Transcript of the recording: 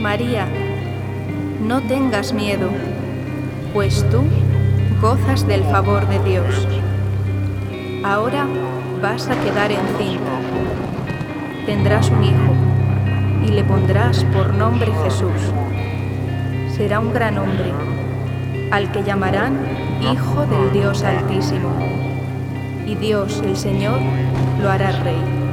María, no tengas miedo, pues tú gozas del favor de Dios. Ahora vas a quedar encinta. Tendrás un hijo y le pondrás por nombre Jesús. Será un gran hombre, al que llamarán Hijo del Dios Altísimo. Y Dios, el Señor, lo hará rey.